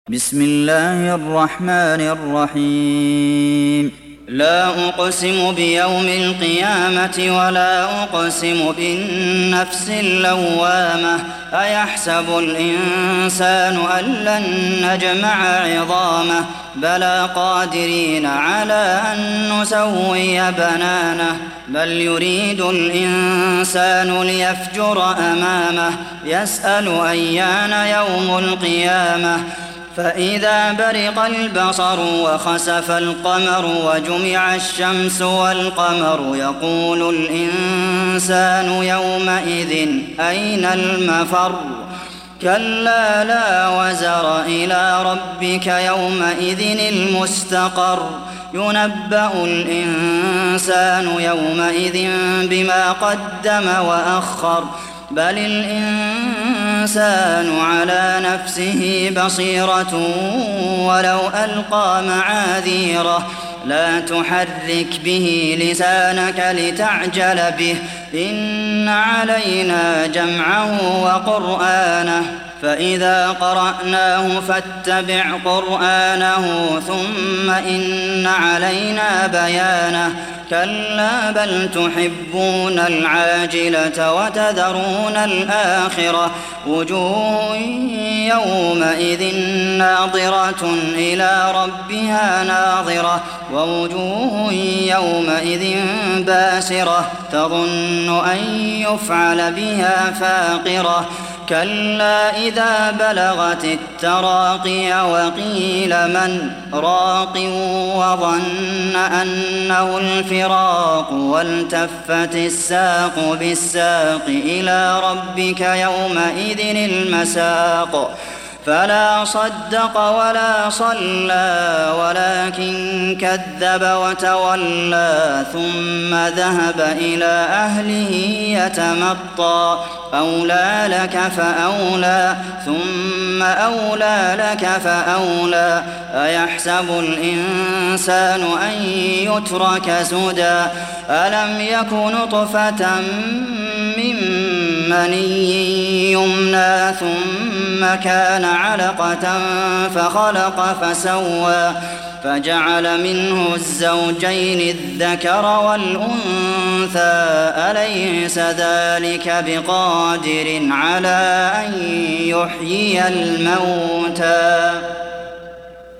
بسم الله الرحمن الرحيم لا أقسم بيوم القيامة ولا أقسم بالنفس اللوامة أيحسب الإنسان أن لن نجمع عظامه بلى قادرين على أن نسوي بنانه بل يريد الإنسان ليفجر أمامه يسأل أيان يوم القيامة فإذا برق البصر وخسف القمر وجمع الشمس والقمر يقول الإنسان يومئذ أين المفر كلا لا وزر إلى ربك يومئذ المستقر ينبأ الإنسان يومئذ بما قدم وأخر بل الإنسان على نفسه بصيرة ولو ألقى معاذيره لا تحرك به لسانك لتعجل به إن علينا جمعه وقرآنه فإذا قرأناه فاتبع قرآنه ثم إن علينا بيانه كلا بل تحبون العاجلة وتذرون الآخرة وجوه يومئذ ناظرة إلى ربها ناظرة ووجوه يومئذ باسرة تظن أن يفعل بها فاقرة كلا إذا بلغت التراقي وقيل من راق وظن أنه الفراق والتفت الساق بالساق إلى ربك يومئذ المساق فلا صدق ولا صلى ولكن كذب وتولى ثم ذهب إلى أهله يتمطى أولى لك فأولى ثم أولى لك فأولى أيحسب الإنسان أن يترك سدى ألم يك نطفة من مني يمنى ثم كان علقة فخلق فسوى فجعل منه الزوجين الذكر والأنثى أليس ذلك بقادر على أن يحيي الموتى